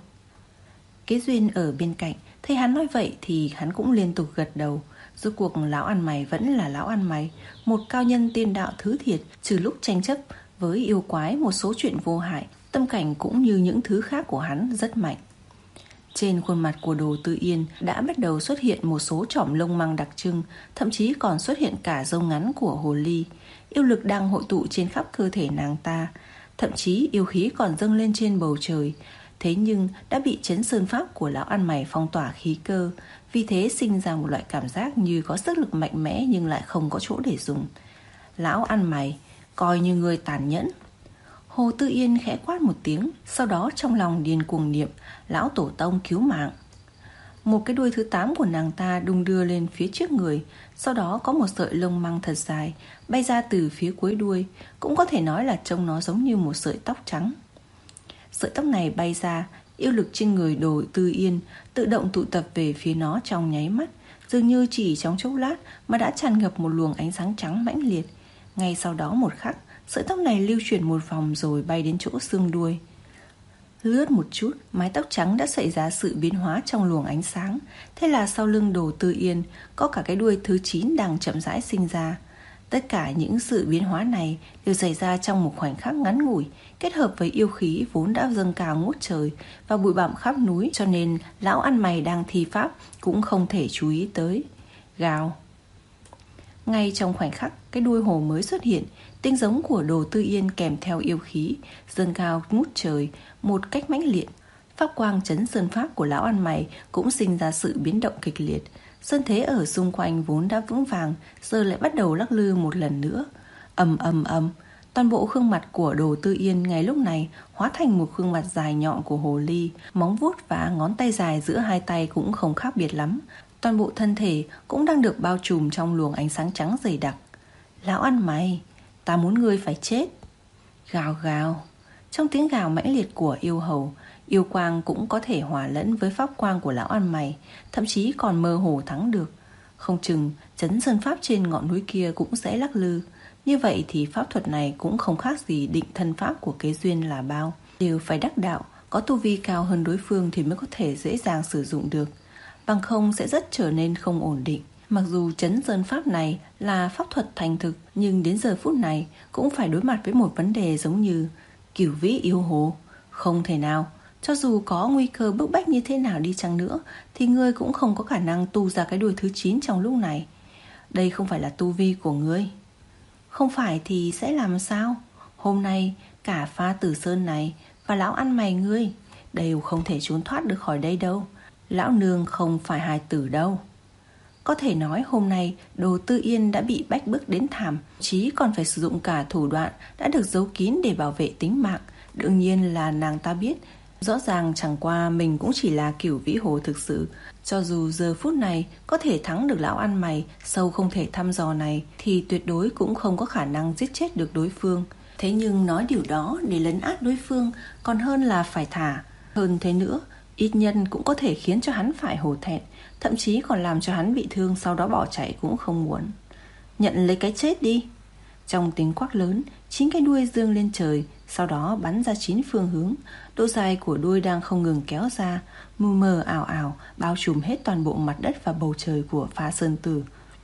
Kế Duyên ở bên cạnh thấy hắn nói vậy thì hắn cũng liên tục gật đầu. Rốt cuộc lão ăn mày vẫn là lão ăn mày, một cao nhân tiên đạo thứ thiệt, trừ lúc tranh chấp với yêu quái một số chuyện vô hại, tâm cảnh cũng như những thứ khác của hắn rất mạnh. Trên khuôn mặt của Đồ Tư Yên đã bắt đầu xuất hiện một số chỏm lông măng đặc trưng, thậm chí còn xuất hiện cả râu ngắn của hồ ly. Yêu lực đang hội tụ trên khắp cơ thể nàng ta, thậm chí yêu khí còn dâng lên trên bầu trời. Thế nhưng đã bị chấn sơn pháp của lão ăn mày phong tỏa khí cơ, vì thế sinh ra một loại cảm giác như có sức lực mạnh mẽ nhưng lại không có chỗ để dùng. Lão ăn mày, coi như người tàn nhẫn. Hồ Tư Yên khẽ quát một tiếng, sau đó trong lòng điên cuồng niệm lão tổ tông cứu mạng. Một cái đuôi thứ tám của nàng ta đung đưa lên phía trước người, sau đó có một sợi lông măng thật dài bay ra từ phía cuối đuôi, cũng có thể nói là trông nó giống như một sợi tóc trắng. Sợi tóc này bay ra, yêu lực trên người Đồ Tư Yên tự động tụ tập về phía nó trong nháy mắt, dường như chỉ trong chốc lát mà đã tràn ngập một luồng ánh sáng trắng mãnh liệt. Ngay sau đó một khắc, sợi tóc này lưu chuyển một vòng rồi bay đến chỗ xương đuôi. Lướt một chút, mái tóc trắng đã xảy ra sự biến hóa trong luồng ánh sáng. Thế là sau lưng Đồ Tư Yên có cả cái đuôi thứ chín đang chậm rãi sinh ra. Tất cả những sự biến hóa này đều xảy ra trong một khoảnh khắc ngắn ngủi, kết hợp với yêu khí vốn đã dâng cao ngút trời và bụi bặm khắp núi, cho nên lão ăn mày đang thi pháp cũng không thể chú ý tới. Gào. Ngay trong khoảnh khắc cái đuôi hồ mới xuất hiện, tiếng giống của Đồ Tư Yên kèm theo yêu khí dâng cao ngút trời một cách mãnh liệt. Pháp quang chấn sơn pháp của lão ăn mày cũng sinh ra sự biến động kịch liệt. Sơn thế ở xung quanh vốn đã vững vàng, giờ lại bắt đầu lắc lư một lần nữa. Ầm ầm ầm, toàn bộ gương mặt của Đồ Tư Yên ngay lúc này hóa thành một gương mặt dài nhọn của hồ ly, móng vuốt và ngón tay dài giữa hai tay cũng không khác biệt lắm. Toàn bộ thân thể cũng đang được bao trùm trong luồng ánh sáng trắng dày đặc. Lão ăn mày, ta muốn ngươi phải chết. Gào gào. Trong tiếng gào mãnh liệt của yêu hầu, yêu quang cũng có thể hòa lẫn với pháp quang của lão ăn mày, thậm chí còn mơ hồ thắng được. Không chừng chấn sơn pháp trên ngọn núi kia cũng sẽ lắc lư. Như vậy thì pháp thuật này cũng không khác gì định thân pháp của Kế Duyên là bao. Đều phải đắc đạo, có tu vi cao hơn đối phương thì mới có thể dễ dàng sử dụng được, bằng không sẽ rất trở nên không ổn định. Mặc dù chấn sơn pháp này là pháp thuật thành thực, nhưng đến giờ phút này cũng phải đối mặt với một vấn đề giống như cửu vĩ yêu hồ. Không thể nào, cho dù có nguy cơ bức bách như thế nào đi chăng nữa thì ngươi cũng không có khả năng tu ra cái đuôi thứ chín trong lúc này. Đây không phải là tu vi của ngươi. Không phải thì sẽ làm sao? Hôm nay cả Pha Tử Sơn này và lão ăn mày ngươi đều không thể trốn thoát được khỏi đây đâu. Lão nương không phải hài tử đâu. Có thể nói hôm nay Đồ Tư Yên đã bị bách bức đến thảm, chí còn phải sử dụng cả thủ đoạn đã được giấu kín để bảo vệ tính mạng. Đương nhiên là nàng ta biết, rõ ràng chẳng qua mình cũng chỉ là cửu vĩ hồ thực sự. Cho dù giờ phút này có thể thắng được lão ăn mày sâu không thể thăm dò này, thì tuyệt đối cũng không có khả năng giết chết được đối phương. Thế nhưng nói điều đó để lấn át đối phương còn hơn là phải thả. Hơn thế nữa, ít nhân cũng có thể khiến cho hắn phải hổ thẹn, thậm chí còn làm cho hắn bị thương, sau đó bỏ chạy cũng không muốn. Nhận lấy cái chết đi. Trong tiếng quát lớn, chín cái đuôi dương lên trời, sau đó bắn ra chín phương hướng. Độ dài của đuôi đang không ngừng kéo ra, mù mờ ảo ảo bao trùm hết toàn bộ mặt đất và bầu trời của Phá Sơn Tử.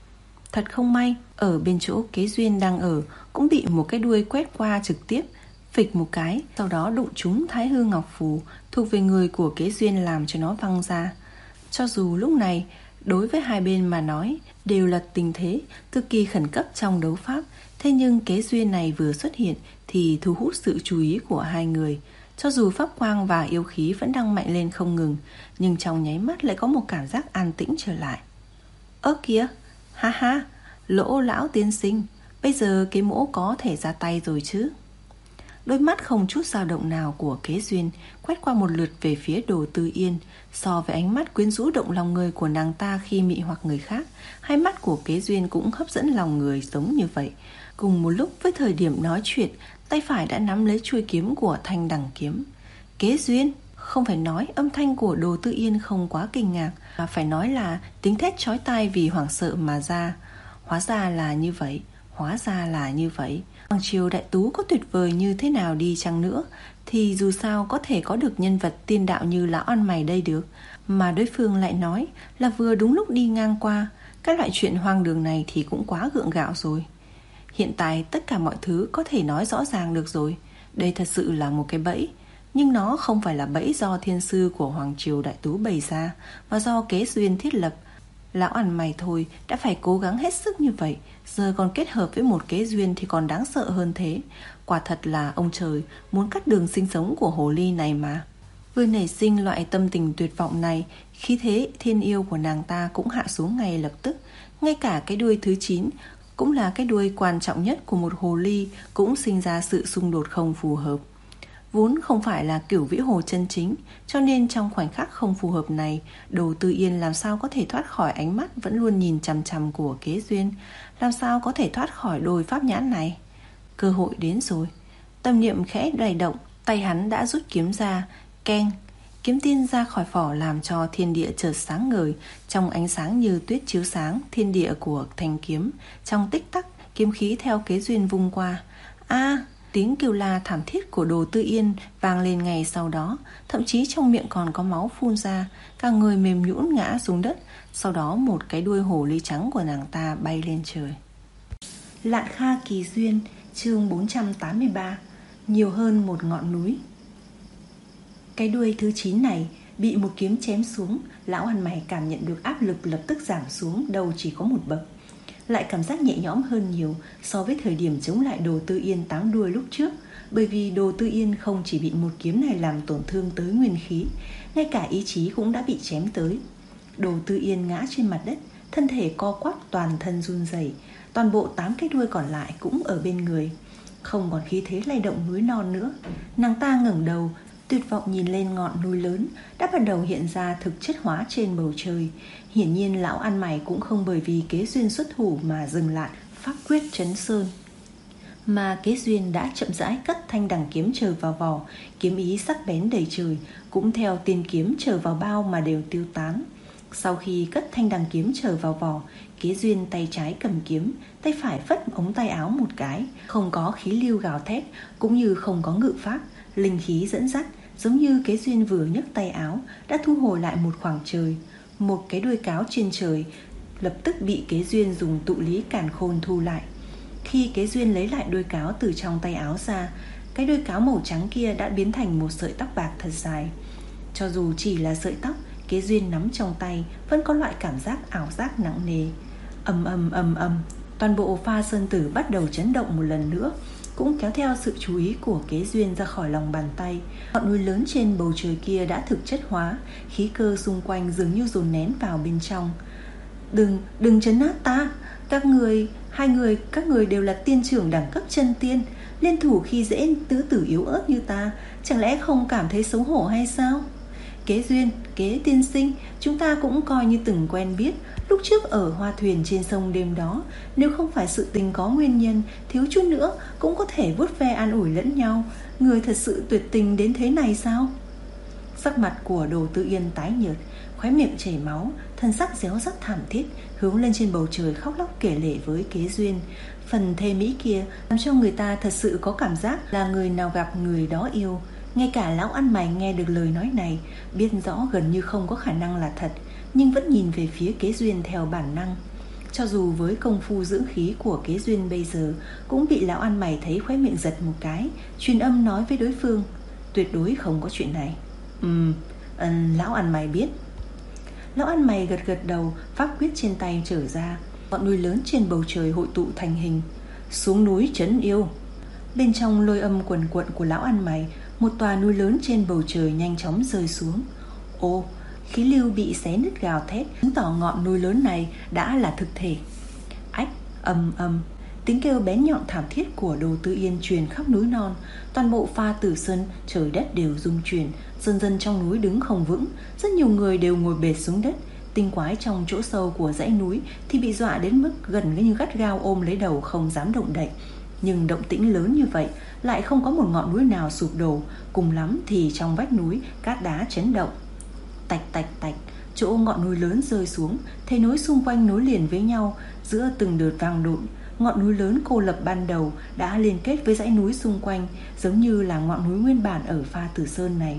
Thật không may, ở bên chỗ Kế Duyên đang ở cũng bị một cái đuôi quét qua trực tiếp, phịch một cái, sau đó đụng trúng Thái Hư Ngọc Phù thuộc về người của Kế Duyên, làm cho nó văng ra. Cho dù lúc này đối với hai bên mà nói đều là tình thế cực kỳ khẩn cấp trong đấu pháp, thế nhưng Kế Duyên này vừa xuất hiện thì thu hút sự chú ý của hai người. Cho dù pháp quang và yêu khí vẫn đang mạnh lên không ngừng, nhưng trong nháy mắt lại có một cảm giác an tĩnh trở lại. Ơ kìa, ha ha, Lỗ lão tiên sinh, bây giờ cái mỗ có thể ra tay rồi chứ? Đôi mắt không chút dao động nào của Kế Duyên quét qua một lượt về phía Đồ Tư Yên. So với ánh mắt quyến rũ động lòng người của nàng ta khi mị hoặc người khác, hai mắt của Kế Duyên cũng hấp dẫn lòng người giống như vậy. Cùng một lúc với thời điểm nói chuyện, tay phải đã nắm lấy chuôi kiếm của thanh đằng kiếm. Kế Duyên! Không phải nói âm thanh của Đồ Tư Yên không quá kinh ngạc, mà phải nói là tiếng thét chói tai vì hoảng sợ mà ra. Hóa ra là như vậy, hóa ra là như vậy. Hoàng triều đại tú có tuyệt vời như thế nào đi chăng nữa, thì dù sao có thể có được nhân vật tiên đạo như lão ăn mày đây được. Mà đối phương lại nói là vừa đúng lúc đi ngang qua. Các loại chuyện hoang đường này thì cũng quá gượng gạo rồi. Hiện tại tất cả mọi thứ có thể nói rõ ràng được rồi. Đây thật sự là một cái bẫy. Nhưng nó không phải là bẫy do thiên sư của Hoàng triều đại tú bày ra, mà do Kế Duyên thiết lập. Lão ăn mày thôi đã phải cố gắng hết sức như vậy, giờ còn kết hợp với một Kế Duyên thì còn đáng sợ hơn thế. Quả thật là ông trời muốn cắt đường sinh sống của hồ ly này mà. Vừa nảy sinh loại tâm tình tuyệt vọng này, khí thế thiên yêu của nàng ta cũng hạ xuống ngay lập tức. Ngay cả cái đuôi thứ chín, cũng là cái đuôi quan trọng nhất của một hồ ly, cũng sinh ra sự xung đột không phù hợp. Vốn không phải là Cửu Vĩ Hồ chân chính, cho nên trong khoảnh khắc không phù hợp này, Đồ Tư Yên làm sao có thể thoát khỏi ánh mắt vẫn luôn nhìn chằm chằm của Kế Duyên, làm sao có thể thoát khỏi đôi pháp nhãn này. Cơ hội đến rồi. Tâm niệm khẽ lay động, tay hắn đã rút kiếm ra. Keng, kiếm tiên ra khỏi vỏ làm cho thiên địa chợt sáng ngời. Trong ánh sáng như tuyết chiếu sáng thiên địa của thanh kiếm, trong tích tắc kiếm khí theo Kế Duyên vung qua. A, tiếng kêu la thảm thiết của Đồ Tư Yên vang lên ngay sau đó, thậm chí trong miệng còn có máu phun ra, cả người mềm nhũn ngã xuống đất. Sau đó một cái đuôi hồ ly trắng của nàng ta bay lên trời. Lạn Kha Kỳ Duyên, chương bốn trăm tám mươi ba. Nhiều hơn một ngọn núi. Cái đuôi thứ chín này bị một kiếm chém xuống, lão ăn mày cảm nhận được áp lực lập tức giảm xuống, đầu chỉ có một bậc. Lại cảm giác nhẹ nhõm hơn nhiều so với thời điểm chống lại Đồ Tư Yên tám đuôi lúc trước. Bởi vì Đồ Tư Yên không chỉ bị một kiếm này làm tổn thương tới nguyên khí, ngay cả ý chí cũng đã bị chém tới. Đồ Tư Yên ngã trên mặt đất, thân thể co quắp, toàn thân run rẩy. Toàn bộ tám cái đuôi còn lại cũng ở bên người, không còn khí thế lay động núi non nữa. Nàng ta ngẩng đầu, tuyệt vọng nhìn lên ngọn núi lớn đã bắt đầu hiện ra thực chất hóa trên bầu trời. Hiển nhiên lão ăn mày cũng không bởi vì Kế Duyên xuất thủ mà dừng lại pháp quyết trấn sơn, mà Kế Duyên đã chậm rãi cất thanh đằng kiếm trở vào vỏ. Kiếm ý sắc bén đầy trời cũng theo tiên kiếm trở vào bao mà đều tiêu tán. Sau khi cất thanh đằng kiếm trở vào vỏ, Kế Duyên tay trái cầm kiếm, tay phải phất ống tay áo một cái, không có khí lưu gào thét, cũng như không có ngự pháp, linh khí dẫn dắt, giống như Kế Duyên vừa nhấc tay áo đã thu hồi lại một khoảng trời. Một cái đuôi cáo trên trời lập tức bị Kế Duyên dùng tụ lý càn khôn thu lại. Khi Kế Duyên lấy lại đuôi cáo từ trong tay áo ra, cái đuôi cáo màu trắng kia đã biến thành một sợi tóc bạc thật dài. Cho dù chỉ là sợi tóc, Kế Duyên nắm trong tay vẫn có loại cảm giác ảo giác nặng nề. Ầm ầm ầm ầm, toàn bộ pha sơn tử bắt đầu chấn động một lần nữa, cũng kéo theo sự chú ý của Kế Duyên ra khỏi lòng bàn tay. Ngọn núi lớn trên bầu trời kia đã thực chất hóa, khí cơ xung quanh dường như dồn nén vào bên trong. Đừng, đừng chấn áp ta. Các người, hai người, các người đều là tiên trưởng đẳng cấp chân tiên, liên thủ khi dễ tứ tử yếu ớt như ta, chẳng lẽ không cảm thấy xấu hổ hay sao? Kế Duyên, Kế tiên sinh, chúng ta cũng coi như từng quen biết. Lúc trước ở hoa thuyền trên sông đêm đó, nếu không phải sự tình có nguyên nhân, thiếu chút nữa cũng có thể vuốt ve an ủi lẫn nhau. Người thật sự tuyệt tình đến thế này sao? Sắc mặt của Đồ Tư Yên tái nhợt, khóe miệng chảy máu, thân sắc réo rắt thảm thiết, hướng lên trên bầu trời khóc lóc kể lể với Kế Duyên. Phần thê mỹ kia làm cho người ta thật sự có cảm giác là người nào gặp người đó yêu. Ngay cả lão ăn mày nghe được lời nói này, biết rõ gần như không có khả năng là thật, nhưng vẫn nhìn về phía Kế Duyên theo bản năng. Cho dù với công phu dưỡng khí của Kế Duyên bây giờ, cũng bị lão ăn mày thấy khóe miệng giật một cái, truyền âm nói với đối phương: tuyệt đối không có chuyện này. Ừm, um, lão ăn mày biết. Lão ăn mày gật gật đầu, pháp quyết trên tay trở ra, ngọn núi lớn trên bầu trời hội tụ thành hình. Xuống núi trấn yêu. Bên trong lôi âm quần quận của lão ăn mày, một tòa núi lớn trên bầu trời nhanh chóng rơi xuống. Ô, khí lưu bị xé nứt gào thét, chứng tỏ ngọn núi lớn này đã là thực thể. Ách, ầm ầm, Tiếng kêu bén nhọn thảm thiết của Đồ Tư Yên truyền khắp núi non. Toàn bộ Pha Tử Sơn, trời đất đều rung chuyển. Dần dần trong núi đứng không vững, rất nhiều người đều ngồi bệt xuống đất. Tinh quái trong chỗ sâu của dãy núi thì bị dọa đến mức gần như gắt gao ôm lấy đầu không dám động đậy. Nhưng động tĩnh lớn như vậy lại không có một ngọn núi nào sụp đổ, cùng lắm thì trong vách núi cát đá chấn động. Tạch tạch tạch, chỗ ngọn núi lớn rơi xuống, thấy núi xung quanh nối liền với nhau, giữa từng đợt vang độn. Ngọn núi lớn cô lập ban đầu đã liên kết với dãy núi xung quanh, giống như là ngọn núi nguyên bản ở Pha Tử Sơn này.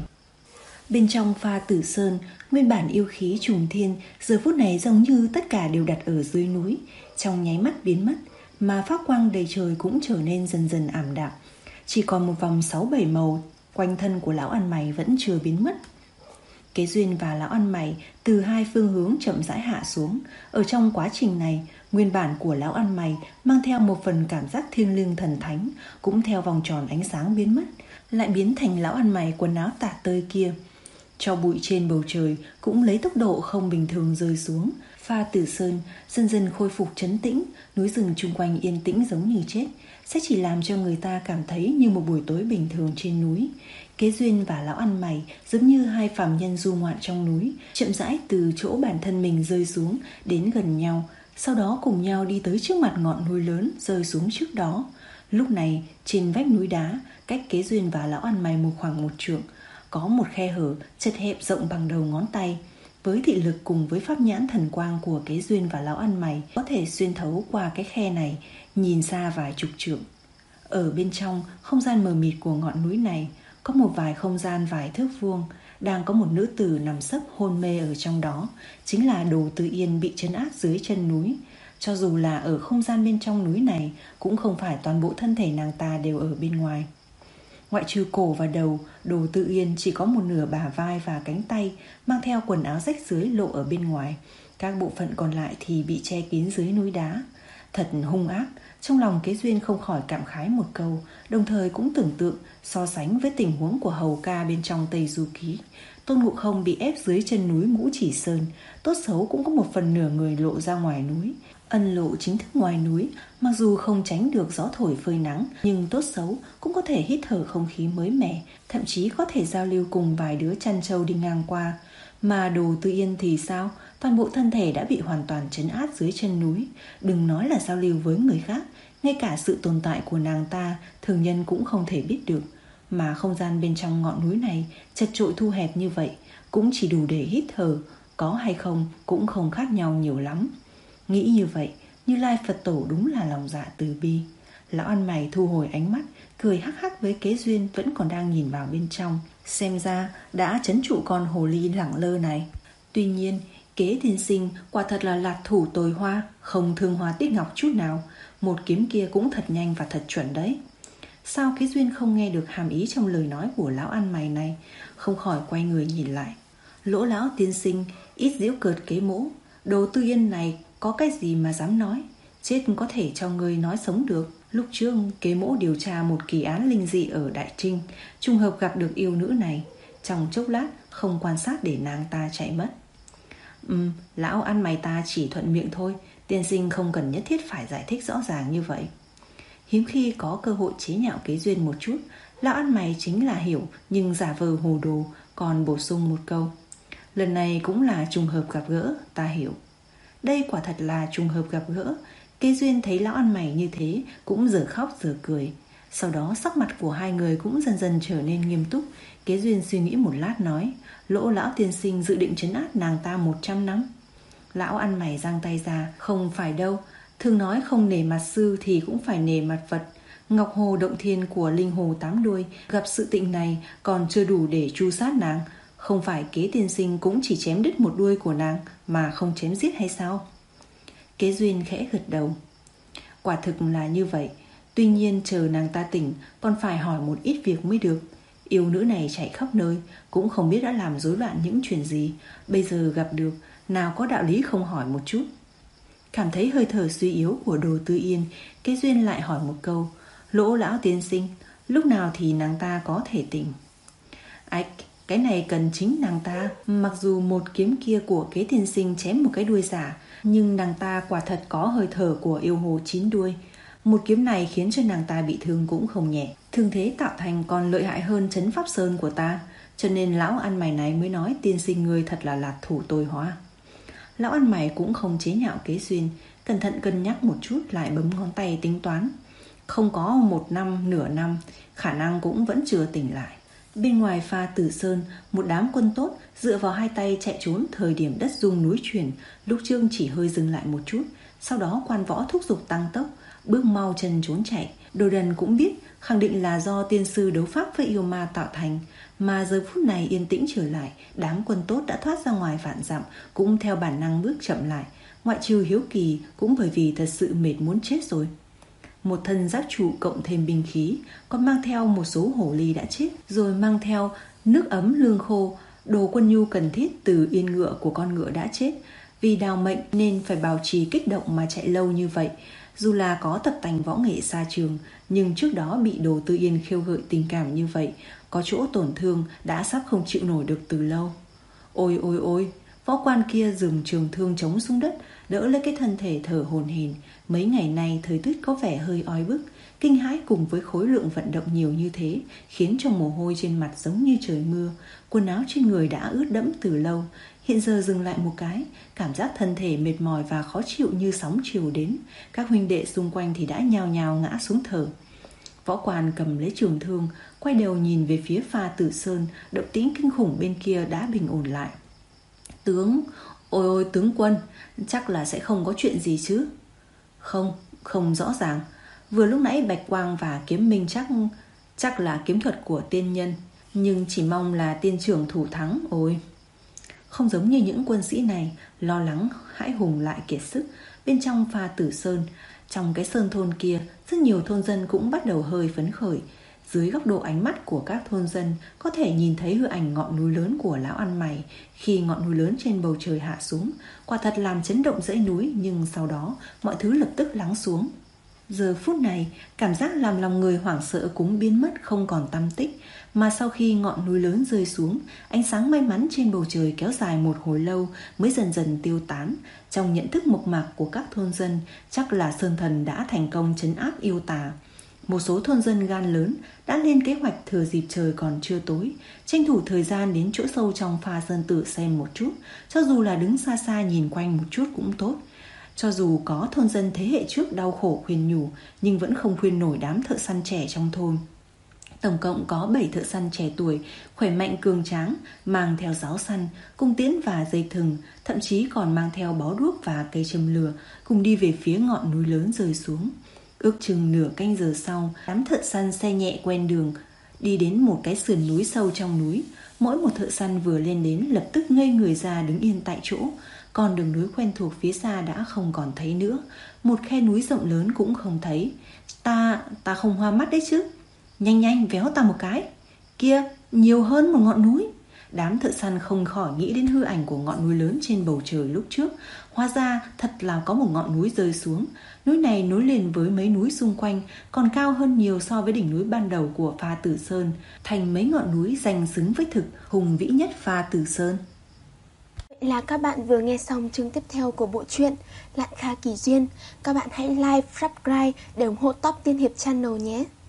Bên trong Pha Tử Sơn, nguyên bản yêu khí trùng thiên, giờ phút này giống như tất cả đều đặt ở dưới núi, trong nháy mắt biến mất, mà pháp quang đầy trời cũng trở nên dần dần ảm đạm. Chỉ còn một vòng sáu bảy màu quanh thân của lão ăn mày vẫn chưa biến mất. Kế Duyên và lão ăn mày từ hai phương hướng chậm rãi hạ xuống. Ở trong quá trình này, nguyên bản của lão ăn mày mang theo một phần cảm giác thiêng liêng thần thánh, cũng theo vòng tròn ánh sáng biến mất, lại biến thành lão ăn mày quần áo tả tơi kia. Cho bụi trên bầu trời cũng lấy tốc độ không bình thường rơi xuống. Pha Tử Sơn dần dần khôi phục trấn tĩnh, núi rừng chung quanh yên tĩnh giống như chết, sẽ chỉ làm cho người ta cảm thấy như một buổi tối bình thường trên núi. Kế Duyên và lão ăn mày giống như hai phàm nhân du ngoạn trong núi, chậm rãi từ chỗ bản thân mình rơi xuống đến gần nhau, sau đó cùng nhau đi tới trước mặt ngọn núi lớn rơi xuống trước đó. Lúc này trên vách núi đá cách Kế Duyên và lão ăn mày một khoảng một trượng, có một khe hở chật hẹp rộng bằng đầu ngón tay. Với thị lực cùng với pháp nhãn thần quang của Kế Duyên và lão ăn mày, có thể xuyên thấu qua cái khe này, nhìn xa vài chục trượng. Ở bên trong không gian mờ mịt của ngọn núi này, có một vài không gian vài thước vuông, đang có một nữ tử nằm sấp hôn mê ở trong đó, chính là Đồ Tư Yên bị trấn áp dưới chân núi. Cho dù là ở không gian bên trong núi này, cũng không phải toàn bộ thân thể nàng ta đều ở bên ngoài. Ngoại trừ cổ và đầu, Đồ Tư Yên chỉ có một nửa bả vai và cánh tay, mang theo quần áo rách rưới lộ ở bên ngoài. Các bộ phận còn lại thì bị che kín dưới núi đá. Thật hung ác. Trong lòng Kế Duyên không khỏi cảm khái một câu, đồng thời cũng tưởng tượng so sánh với tình huống của hầu ca bên trong Tây Du Ký. Tôn Ngộ Không bị ép dưới chân núi Ngũ Chỉ Sơn, tốt xấu cũng có một phần nửa người lộ ra ngoài núi. Ân lộ chính thức ngoài núi, mặc dù không tránh được gió thổi phơi nắng, nhưng tốt xấu cũng có thể hít thở không khí mới mẻ, thậm chí có thể giao lưu cùng vài đứa chăn trâu đi ngang qua. Mà Đồ Tư Yên thì sao? Toàn bộ thân thể đã bị hoàn toàn trấn áp dưới chân núi. Đừng nói là giao lưu với người khác, ngay cả sự tồn tại của nàng ta thường nhân cũng không thể biết được. Mà không gian bên trong ngọn núi này chật chội thu hẹp như vậy, cũng chỉ đủ để hít thở, có hay không cũng không khác nhau nhiều lắm. Nghĩ như vậy, Như Lai Phật Tổ đúng là lòng dạ từ bi. Lão ăn mày thu hồi ánh mắt, cười hắc hắc với Kế Duyên vẫn còn đang nhìn vào bên trong. Xem ra đã trấn trụ con hồ ly lẳng lơ này. Tuy nhiên, Kế tiên sinh quả thật là lạc thủ tồi hoa, không thương hoa tiếc ngọc chút nào. Một kiếm kia cũng thật nhanh và thật chuẩn đấy. Sao Kế Duyên không nghe được hàm ý trong lời nói của lão ăn mày này, không khỏi quay người nhìn lại. Lỗ lão tiên sinh ít giễu cợt Kế mỗ. Đồ Tư Yên này có cái gì mà dám nói, chết có thể cho người nói sống được. Lúc trước Kế mỗ điều tra một kỳ án linh dị ở Đại Trinh, trùng hợp gặp được yêu nữ này. Trong chốc lát không quan sát để nàng ta chạy mất. Ừm, lão ăn mày ta chỉ thuận miệng thôi, tiên sinh không cần nhất thiết phải giải thích rõ ràng như vậy. Hiếm khi có cơ hội chế nhạo Kế Duyên một chút, lão ăn mày chính là hiểu nhưng giả vờ hồ đồ, còn bổ sung một câu. Lần này cũng là trùng hợp gặp gỡ, ta hiểu. Đây quả thật là trùng hợp gặp gỡ. Kế Duyên thấy lão ăn mày như thế cũng giờ khóc giờ cười. Sau đó sắc mặt của hai người cũng dần dần trở nên nghiêm túc. Kế Duyên suy nghĩ một lát nói, Lỗ lão tiên sinh dự định trấn áp nàng ta một trăm năm. Lão ăn mày giang tay ra, không phải đâu. Thường nói không nể mặt sư thì cũng phải nể mặt Phật. Ngọc Hồ Động Thiên của Linh Hồ Tám Đuôi gặp sự tình này còn chưa đủ để tru sát nàng. Không phải Kế tiên sinh cũng chỉ chém đứt một đuôi của nàng mà không chém giết hay sao? Kế Duyên khẽ gật đầu. Quả thực là như vậy. Tuy nhiên chờ nàng ta tỉnh còn phải hỏi một ít việc mới được. Yêu nữ này chạy khắp nơi, cũng không biết đã làm rối loạn những chuyện gì. Bây giờ gặp được, nào có đạo lý không hỏi một chút. Cảm thấy hơi thở suy yếu của Đồ Tư Yên, Kế Duyên lại hỏi một câu, Lỗ lão tiên sinh, lúc nào thì nàng ta có thể tỉnh? Ách, cái này cần chính nàng ta. Mặc dù một kiếm kia của Kế tiên sinh chém một cái đuôi giả, nhưng nàng ta quả thật có hơi thở của yêu hồ chín đuôi. Một kiếm này khiến cho nàng ta bị thương cũng không nhẹ. Thương thế tạo thành còn lợi hại hơn trấn pháp sơn của ta, cho nên lão ăn mày này mới nói tiên sinh ngươi thật là lạc thủ tôi hóa. Lão ăn mày cũng không chế nhạo Kế Xuyên, cẩn thận cân nhắc một chút lại bấm ngón tay tính toán. Không có một năm, nửa năm, khả năng cũng vẫn chưa tỉnh lại. Bên ngoài Pha Tử Sơn, một đám quân tốt dựa vào hai tay chạy trốn thời điểm đất rung núi chuyển. Lúc trước chỉ hơi dừng lại một chút, sau đó quan võ thúc giục tăng tốc, bước mau chân trốn chạy. Đồ Đần cũng biết khẳng định là do tiên sư đấu pháp với yêu ma tạo thành, mà giờ phút này yên tĩnh trở lại, đám quân tốt đã thoát ra ngoài vạn dặm cũng theo bản năng bước chậm lại, ngoại trừ hiếu kỳ cũng bởi vì thật sự mệt muốn chết rồi. Một thân giáp trụ cộng thêm binh khí, còn mang theo một số hổ ly đã chết, rồi mang theo nước ấm lương khô, đồ quân nhu cần thiết từ yên ngựa của con ngựa đã chết. Vì đào mệnh nên phải bảo trì kích động mà chạy lâu như vậy. Dù là có tập tành võ nghệ xa trường, nhưng trước đó bị Đồ Tư Yên khiêu gợi tình cảm như vậy, có chỗ tổn thương đã sắp không chịu nổi được từ lâu. Ôi ôi ôi, võ quan kia dùng trường thương chống xuống đất, đỡ lấy cái thân thể thở hổn hển. Mấy ngày nay thời tiết có vẻ hơi oi bức, kinh hãi cùng với khối lượng vận động nhiều như thế khiến cho mồ hôi trên mặt giống như trời mưa. Quần áo trên người đã ướt đẫm từ lâu, hiện giờ dừng lại một cái, cảm giác thân thể mệt mỏi và khó chịu như sóng chiều đến. Các huynh đệ xung quanh thì đã nhao nhao ngã xuống thở. Võ quan cầm lấy trường thương, quay đầu nhìn về phía Pha Tử Sơn, động tĩnh kinh khủng bên kia đã bình ổn lại. Tướng, ôi ôi tướng quân, chắc là sẽ không có chuyện gì chứ? Không, không rõ ràng. Vừa lúc nãy Bạch Quang và Kiếm Minh chắc chắc là kiếm thuật của tiên nhân, nhưng chỉ mong là tiên trưởng thủ thắng. Ôi, không giống như những quân sĩ này lo lắng hãi hùng lại kiệt sức. Bên trong Pha Tử Sơn, trong cái sơn thôn kia, rất nhiều thôn dân cũng bắt đầu hơi phấn khởi. Dưới góc độ ánh mắt của các thôn dân, có thể nhìn thấy hư ảnh ngọn núi lớn của lão ăn mày. Khi ngọn núi lớn trên bầu trời hạ xuống, quả thật làm chấn động dãy núi, nhưng sau đó mọi thứ lập tức lắng xuống. Giờ phút này, cảm giác làm lòng người hoảng sợ cũng biến mất không còn tăm tích. Mà sau khi ngọn núi lớn rơi xuống, ánh sáng may mắn trên bầu trời kéo dài một hồi lâu mới dần dần tiêu tán. Trong nhận thức mộc mạc của các thôn dân, chắc là Sơn Thần đã thành công trấn áp yêu tà. Một số thôn dân gan lớn đã lên kế hoạch thừa dịp trời còn chưa tối, tranh thủ thời gian đến chỗ sâu trong Pha Sơn Tự xem một chút, cho dù là đứng xa xa nhìn quanh một chút cũng tốt. Cho dù có thôn dân thế hệ trước đau khổ khuyên nhủ, nhưng vẫn không khuyên nổi đám thợ săn trẻ trong thôn. Tổng cộng có bảy thợ săn trẻ tuổi, khỏe mạnh cường tráng, mang theo giáo săn, cung tiễn và dây thừng, thậm chí còn mang theo bó đuốc và cây châm lửa, cùng đi về phía ngọn núi lớn rơi xuống. Ước chừng nửa canh giờ sau, đám thợ săn xe nhẹ quen đường, đi đến một cái sườn núi sâu trong núi. Mỗi một thợ săn vừa lên đến lập tức ngây người ra đứng yên tại chỗ. Còn đường núi quen thuộc phía xa đã không còn thấy nữa, một khe núi rộng lớn cũng không thấy. Ta, ta không hoa mắt đấy chứ. Nhanh nhanh véo ta một cái. Kia, nhiều hơn một ngọn núi. Đám thợ săn không khỏi nghĩ đến hư ảnh của ngọn núi lớn trên bầu trời lúc trước. Hóa ra thật là có một ngọn núi rơi xuống. Núi này nối liền với mấy núi xung quanh, còn cao hơn nhiều so với đỉnh núi ban đầu của Pha Tử Sơn, thành mấy ngọn núi danh xứng với thực hùng vĩ nhất Pha Tử Sơn. Vậy là các bạn vừa nghe xong chương tiếp theo của bộ truyện Lạn Kha Kỳ Duyên. Các bạn hãy like, subscribe để ủng hộ Top Tiên Hiệp Channel nhé.